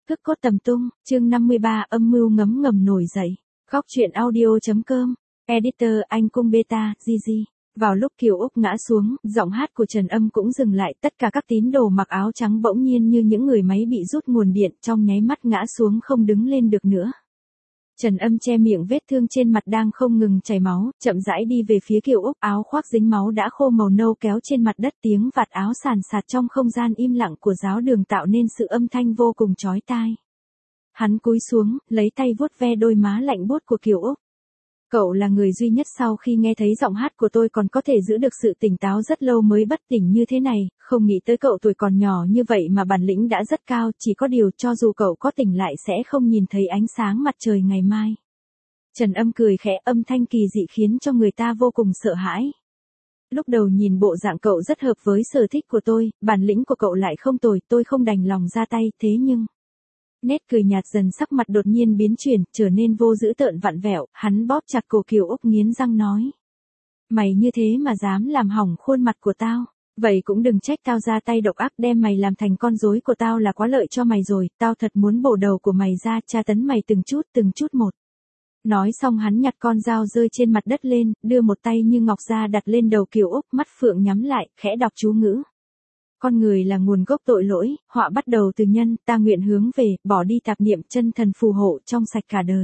Cước cốt tầm tung, chương 53 âm mưu ngấm ngầm nổi dậy. Góc truyện audio.com, editor anh cung beta, GG. Vào lúc Kiều Úc ngã xuống, giọng hát của Trần Âm cũng dừng lại, tất cả các tín đồ mặc áo trắng bỗng nhiên như những người máy bị rút nguồn điện, trong nháy mắt ngã xuống không đứng lên được nữa. Trần Âm che miệng vết thương trên mặt đang không ngừng chảy máu, chậm rãi đi về phía Kiều Úc, áo khoác dính máu đã khô màu nâu kéo trên mặt đất, tiếng vạt áo sàn sạt trong không gian im lặng của giáo đường tạo nên sự âm thanh vô cùng chói tai. Hắn cúi xuống, lấy tay vuốt ve đôi má lạnh buốt của Kiều Úc. Cậu là người duy nhất sau khi nghe thấy giọng hát của tôi còn có thể giữ được sự tỉnh táo rất lâu mới bất tỉnh như thế này, không nghĩ tới cậu tuổi còn nhỏ như vậy mà bản lĩnh đã rất cao, chỉ có điều cho dù cậu có tỉnh lại sẽ không nhìn thấy ánh sáng mặt trời ngày mai. Trần Âm cười khẽ, âm thanh kỳ dị khiến cho người ta vô cùng sợ hãi. Lúc đầu nhìn bộ dạng cậu rất hợp với sở thích của tôi, bản lĩnh của cậu lại không tồi, tôi không đành lòng ra tay, thế nhưng... Nét cười nhạt dần, sắc mặt đột nhiên biến chuyển, trở nên vô dữ tợn vặn vẹo, hắn bóp chặt cổ Kiều Úc nghiến răng nói. Mày như thế mà dám làm hỏng khuôn mặt của tao, vậy cũng đừng trách tao ra tay độc ác, đem mày làm thành con rối của tao là quá lợi cho mày rồi, tao thật muốn bổ đầu của mày ra, tra tấn mày từng chút một. Nói xong hắn nhặt con dao rơi trên mặt đất lên, đưa một tay như ngọc ra đặt lên đầu Kiều Úc, mắt phượng nhắm lại, khẽ đọc chú ngữ. Con người là nguồn gốc tội lỗi, họa bắt đầu từ nhân, ta nguyện hướng về, bỏ đi tạp niệm, chân thần phù hộ trong sạch cả đời.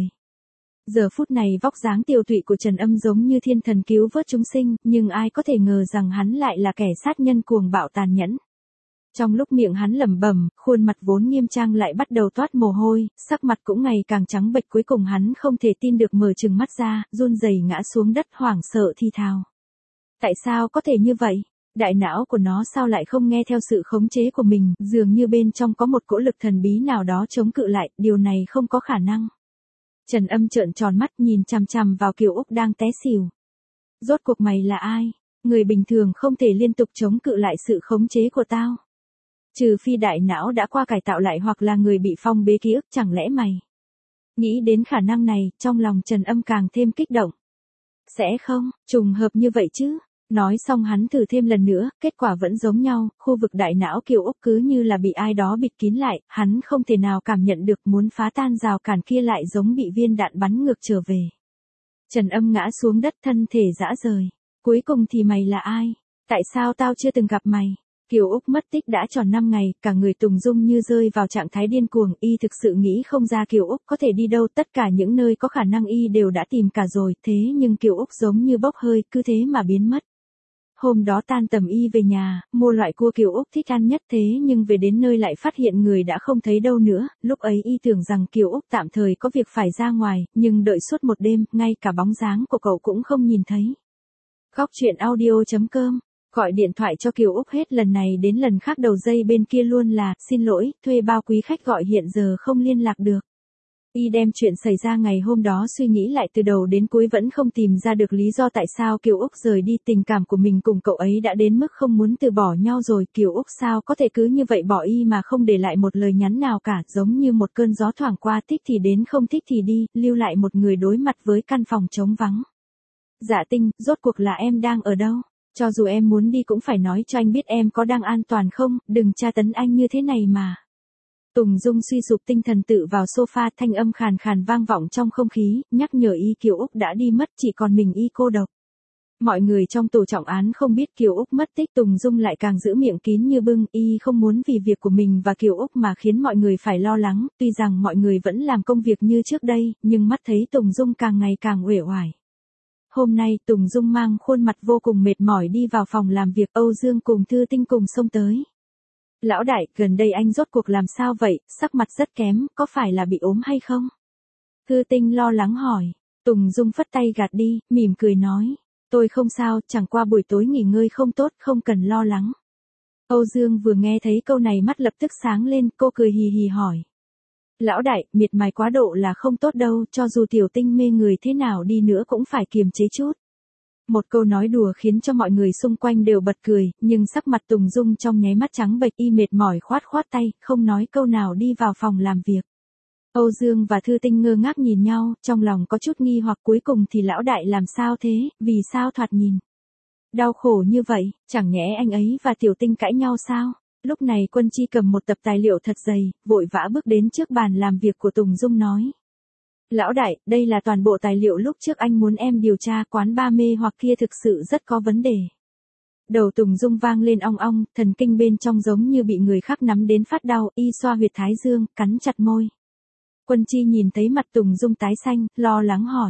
Giờ phút này vóc dáng tiều tụy của Trần Âm giống như thiên thần cứu vớt chúng sinh, nhưng ai có thể ngờ rằng hắn lại là kẻ sát nhân cuồng bạo tàn nhẫn. Trong lúc miệng hắn lẩm bẩm, khuôn mặt vốn nghiêm trang lại bắt đầu toát mồ hôi, sắc mặt cũng ngày càng trắng bệch, cuối cùng hắn không thể tin được mở trừng mắt ra, run rẩy ngã xuống đất hoảng sợ thi thào. Tại sao có thể như vậy? Đại não của nó sao lại không nghe theo sự khống chế của mình, dường như bên trong có một cỗ lực thần bí nào đó chống cự lại, điều này không có khả năng. Trần Âm trợn tròn mắt nhìn chằm chằm vào Kiều Úc đang té xỉu. Rốt cuộc mày là ai? Người bình thường không thể liên tục chống cự lại sự khống chế của tao. Trừ phi đại não đã qua cải tạo lại hoặc là người bị phong bế ký ức, chẳng lẽ mày? Nghĩ đến khả năng này, trong lòng Trần Âm càng thêm kích động. Sẽ không, trùng hợp như vậy chứ? Nói xong hắn thử thêm lần nữa, kết quả vẫn giống nhau, khu vực đại não Kiều Úc cứ như là bị ai đó bịt kín lại, hắn không thể nào cảm nhận được, muốn phá tan rào cản kia lại giống bị viên đạn bắn ngược trở về. Trần Âm ngã xuống đất, thân thể rã rời. Cuối cùng thì mày là ai? Tại sao tao chưa từng gặp mày? Kiều Úc mất tích đã tròn 5 ngày, cả người Tùng Dung như rơi vào trạng thái điên cuồng, y thực sự nghĩ không ra Kiều Úc có thể đi đâu, tất cả những nơi có khả năng y đều đã tìm cả rồi, thế nhưng Kiều Úc giống như bốc hơi, cứ thế mà biến mất. Hôm đó tan tầm y về nhà, mua loại cua Kiều Úc thích ăn nhất, thế nhưng về đến nơi lại phát hiện người đã không thấy đâu nữa, lúc ấy y tưởng rằng Kiều Úc tạm thời có việc phải ra ngoài, nhưng đợi suốt một đêm, ngay cả bóng dáng của cậu cũng không nhìn thấy. Góc truyện audio.com, gọi điện thoại cho Kiều Úc hết lần này đến lần khác đầu dây bên kia luôn là, xin lỗi, thuê bao quý khách gọi hiện giờ không liên lạc được. Y đem chuyện xảy ra ngày hôm đó suy nghĩ lại từ đầu đến cuối vẫn không tìm ra được lý do tại sao Kiều Úc rời đi, tình cảm của mình cùng cậu ấy đã đến mức không muốn từ bỏ nhau rồi, Kiều Úc sao có thể cứ như vậy bỏ y mà không để lại một lời nhắn nào cả, giống như một cơn gió thoảng qua, thích thì đến không thích thì đi, lưu lại một người đối mặt với căn phòng trống vắng. Dạ Tinh, rốt cuộc là em đang ở đâu? Cho dù em muốn đi cũng phải nói cho anh biết em có đang an toàn không, đừng tra tấn anh như thế này mà. Tùng Dung suy sụp tinh thần tự vào sofa, thanh âm khàn khàn vang vọng trong không khí, nhắc nhở y Kiều Úc đã đi mất, chỉ còn mình y cô độc. Mọi người trong tổ trọng án không biết Kiều Úc mất tích, Tùng Dung lại càng giữ miệng kín như bưng, y không muốn vì việc của mình và Kiều Úc mà khiến mọi người phải lo lắng, tuy rằng mọi người vẫn làm công việc như trước đây, nhưng mắt thấy Tùng Dung càng ngày càng uể oải. Hôm nay Tùng Dung mang khuôn mặt vô cùng mệt mỏi đi vào phòng làm việc, Âu Dương cùng Thư Tinh cùng xông tới. Lão đại, gần đây anh rốt cuộc làm sao vậy, sắc mặt rất kém, có phải là bị ốm hay không? Thư Tinh lo lắng hỏi. Tùng Dung phất tay gạt đi, mỉm cười nói. Tôi không sao, chẳng qua buổi tối nghỉ ngơi không tốt, không cần lo lắng. Âu Dương vừa nghe thấy câu này mắt lập tức sáng lên, cô cười hì hì hỏi. Lão đại, miệt mài quá độ là không tốt đâu, cho dù tiểu Tinh mê người thế nào đi nữa cũng phải kiềm chế chút. Một câu nói đùa khiến cho mọi người xung quanh đều bật cười, nhưng sắc mặt Tùng Dung trong nháy mắt trắng bệch, y mệt mỏi khoát tay, không nói câu nào đi vào phòng làm việc. Âu Dương và Thư Tinh ngơ ngác nhìn nhau, trong lòng có chút nghi hoặc, cuối cùng thì lão đại làm sao thế, vì sao thoạt nhìn đau khổ như vậy, chẳng nhẽ anh ấy và tiểu Tinh cãi nhau sao? Lúc này Quân Chi cầm một tập tài liệu thật dày, vội vã bước đến trước bàn làm việc của Tùng Dung nói. Lão đại, đây là toàn bộ tài liệu lúc trước anh muốn em điều tra quán bar mê hoặc kia thực sự rất có vấn đề. Đầu Tùng Dung vang lên ong ong, thần kinh bên trong giống như bị người khác nắm đến phát đau, y xoa huyệt thái dương, cắn chặt môi. Quân Chi nhìn thấy mặt Tùng Dung tái xanh, lo lắng hỏi.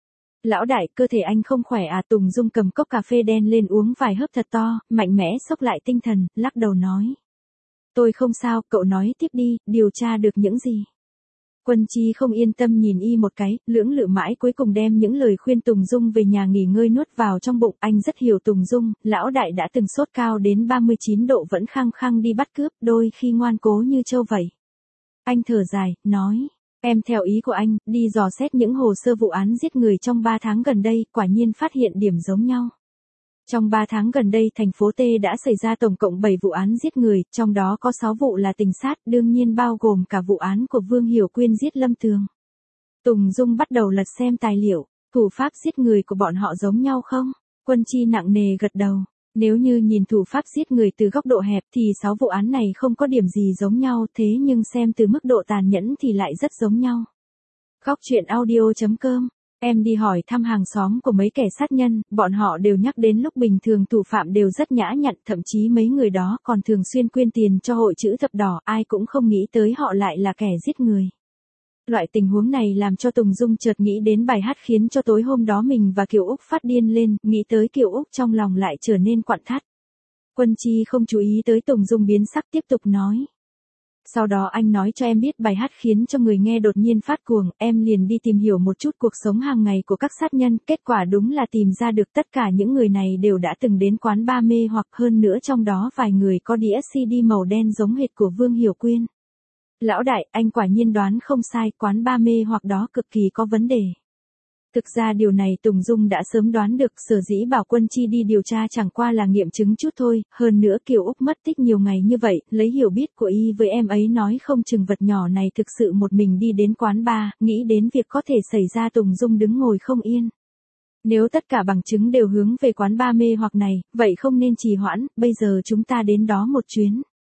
Lão đại, cơ thể anh không khỏe à? Tùng Dung cầm cốc cà phê đen lên uống vài hớp thật to, mạnh mẽ xốc lại tinh thần, lắc đầu nói. Tôi không sao, cậu nói tiếp đi, điều tra được những gì? Quân Chi không yên tâm nhìn y một cái, lưỡng lự mãi cuối cùng đem những lời khuyên Tùng Dung về nhà nghỉ ngơi nuốt vào trong bụng. Anh rất hiểu Tùng Dung, lão đại đã từng sốt cao đến 39 độ vẫn khăng khăng đi bắt cướp, đôi khi ngoan cố như trâu vậy. Anh thở dài, nói. Em theo ý của anh, đi dò xét những hồ sơ vụ án giết người trong 3 tháng gần đây, quả nhiên phát hiện điểm giống nhau. Trong 3 tháng gần đây thành phố T đã xảy ra tổng cộng 7 vụ án giết người, trong đó có 6 vụ là tình sát, đương nhiên bao gồm cả vụ án của Vương Hiểu Quyên giết Lâm Tường. Tùng Dung bắt đầu lật xem tài liệu, thủ pháp giết người của bọn họ giống nhau không? Quân Chi nặng nề gật đầu. Nếu như nhìn thủ pháp giết người từ góc độ hẹp thì 6 vụ án này không có điểm gì giống nhau, thế nhưng xem từ mức độ tàn nhẫn thì lại rất giống nhau. Góc truyện audio.com. Em đi hỏi thăm hàng xóm của mấy kẻ sát nhân, bọn họ đều nhắc đến lúc bình thường thủ phạm đều rất nhã nhặn, thậm chí mấy người đó còn thường xuyên quyên tiền cho hội chữ thập đỏ, ai cũng không nghĩ tới họ lại là kẻ giết người. Loại tình huống này làm cho Tùng Dung chợt nghĩ đến bài hát khiến cho tối hôm đó mình và Kiều Úc phát điên lên, nghĩ tới Kiều Úc trong lòng lại trở nên quặn thắt. Quân Chi không chú ý tới Tùng Dung biến sắc tiếp tục nói. Sau đó anh nói cho em biết bài hát khiến cho người nghe đột nhiên phát cuồng, em liền đi tìm hiểu một chút cuộc sống hàng ngày của các sát nhân, kết quả đúng là tìm ra được tất cả những người này đều đã từng đến quán bar mê hoặc, hơn nữa trong đó vài người có đĩa CD màu đen giống hệt của Vương Hiểu Quyên. Lão đại, anh quả nhiên đoán không sai, quán bar mê hoặc đó cực kỳ có vấn đề. Thực ra điều này Tùng Dung đã sớm đoán được, sở dĩ bảo Quân Chi đi điều tra chẳng qua là nghiệm chứng chút thôi, hơn nữa Kiều Úc mất tích nhiều ngày như vậy, lấy hiểu biết của y với em ấy nói không chừng vật nhỏ này thực sự một mình đi đến quán bar, nghĩ đến việc có thể xảy ra Tùng Dung đứng ngồi không yên. Nếu tất cả bằng chứng đều hướng về quán bar mê hoặc này, vậy không nên trì hoãn, bây giờ chúng ta đến đó một chuyến.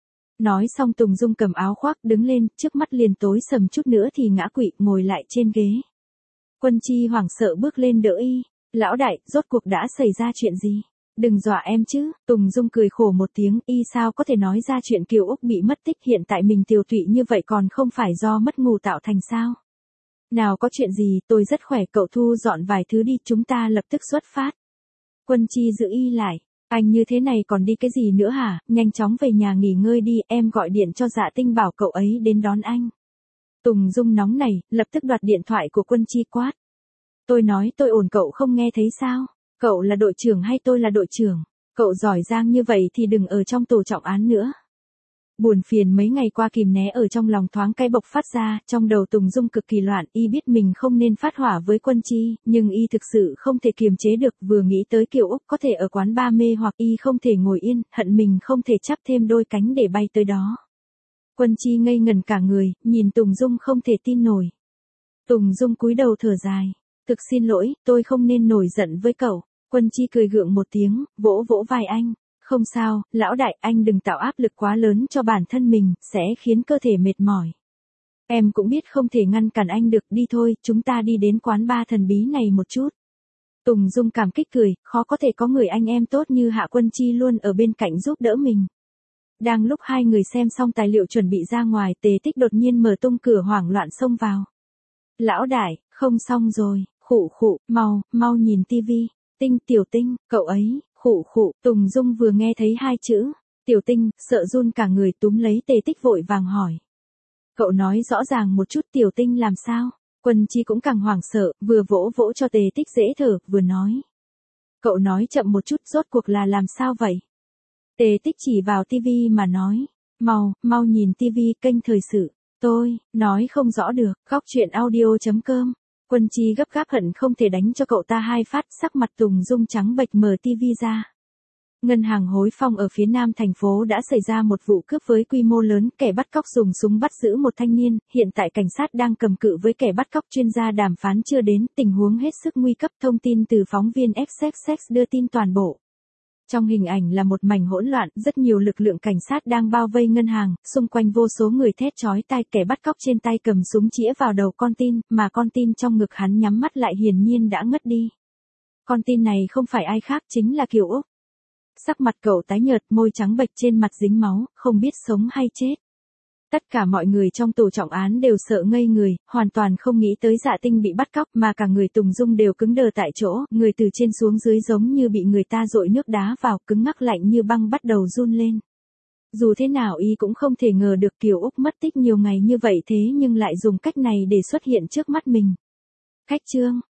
Nói xong Tùng Dung cầm áo khoác đứng lên, trước mắt liền tối sầm chút nữa thì ngã quỵ ngồi lại trên ghế. Quân Chi hoảng sợ bước lên đỡ y. Lão đại, rốt cuộc đã xảy ra chuyện gì? Đừng dọa em chứ. Tùng Dung cười khổ một tiếng, y sao có thể nói ra chuyện Kiều Úc bị mất tích, hiện tại mình tiều tụy như vậy còn không phải do mất ngủ tạo thành sao? Nào có chuyện gì, tôi rất khỏe, cậu thu dọn vài thứ đi, chúng ta lập tức xuất phát. Quân Chi giữ y lại. Anh như thế này còn đi cái gì nữa hả? Nhanh chóng về nhà nghỉ ngơi đi, em gọi điện cho Dạ Tinh bảo cậu ấy đến đón anh. Tùng Dung nóng nảy, lập tức đoạt điện thoại của Quân Chi quát. Tôi nói tôi ổn, cậu không nghe thấy sao? Cậu là đội trưởng hay tôi là đội trưởng? Cậu giỏi giang như vậy thì đừng ở trong tù trọng án nữa. Buồn phiền mấy ngày qua kìm né ở trong lòng thoáng cái bộc phát ra, trong đầu Tùng Dung cực kỳ loạn, y biết mình không nên phát hỏa với Quân Chi, nhưng y thực sự không thể kiềm chế được, vừa nghĩ tới Kiều Úc có thể ở quán bar mê hoặc y không thể ngồi yên, hận mình không thể chắp thêm đôi cánh để bay tới đó. Quân Chi ngây ngẩn cả người, nhìn Tùng Dung không thể tin nổi. Tùng Dung cúi đầu thở dài. Thực xin lỗi, tôi không nên nổi giận với cậu. Quân Chi cười gượng một tiếng, vỗ vỗ vai anh. Không sao, lão đại, anh đừng tạo áp lực quá lớn cho bản thân mình, sẽ khiến cơ thể mệt mỏi. Em cũng biết không thể ngăn cản anh được, đi thôi, chúng ta đi đến quán bar thần bí này một chút. Tùng Dung cảm kích cười, khó có thể có người anh em tốt như Hạ Quân Chi luôn ở bên cạnh giúp đỡ mình. Đang lúc hai người xem xong tài liệu chuẩn bị ra ngoài, Tề Tích đột nhiên mở tung cửa hoảng loạn xông vào. Lão đại, không xong rồi, khụ khụ, mau nhìn tivi. Tinh, Tiểu Tinh, cậu ấy, khụ khụ. Tùng Dung vừa nghe thấy hai chữ Tiểu Tinh, sợ run cả người, túm lấy Tề Tích vội vàng hỏi. Cậu nói rõ ràng một chút, Tiểu Tinh làm sao? Quân Chi cũng càng hoảng sợ, vừa vỗ vỗ cho Tề Tích dễ thở, vừa nói. Cậu nói chậm một chút, rốt cuộc là làm sao vậy? Tề Tích chỉ vào tivi mà nói. Mau nhìn tivi, kênh thời sự. Tôi, nói không rõ được, góc truyện audio.com. Quân Chi gấp gáp hận không thể đánh cho cậu ta hai phát, sắc mặt Tùng Dung trắng bệch mở tivi ra. Ngân hàng Hối Phong ở phía nam thành phố đã xảy ra một vụ cướp với quy mô lớn, kẻ bắt cóc dùng súng bắt giữ một thanh niên, hiện tại cảnh sát đang cầm cự với kẻ bắt cóc, chuyên gia đàm phán chưa đến, tình huống hết sức nguy cấp, thông tin từ phóng viên XXX đưa tin toàn bộ. Trong hình ảnh là một mảnh hỗn loạn, rất nhiều lực lượng cảnh sát đang bao vây ngân hàng, xung quanh vô số người thét chói tai, kẻ bắt cóc trên tay cầm súng chĩa vào đầu con tin, mà con tin trong ngực hắn nhắm mắt lại hiển nhiên đã ngất đi. Con tin này không phải ai khác chính là Kiều Úc. Sắc mặt cậu tái nhợt, môi trắng bệch, trên mặt dính máu, không biết sống hay chết. Tất cả mọi người trong tù trọng án đều sợ ngây người, hoàn toàn không nghĩ tới Dạ Tinh bị bắt cóc, mà cả người Tùng Dung đều cứng đờ tại chỗ, người từ trên xuống dưới giống như bị người ta dội nước đá vào, cứng ngắc lạnh như băng, bắt đầu run lên. Dù thế nào y cũng không thể ngờ được Kiều Úc mất tích nhiều ngày như vậy thế nhưng lại dùng cách này để xuất hiện trước mắt mình. Khách trương,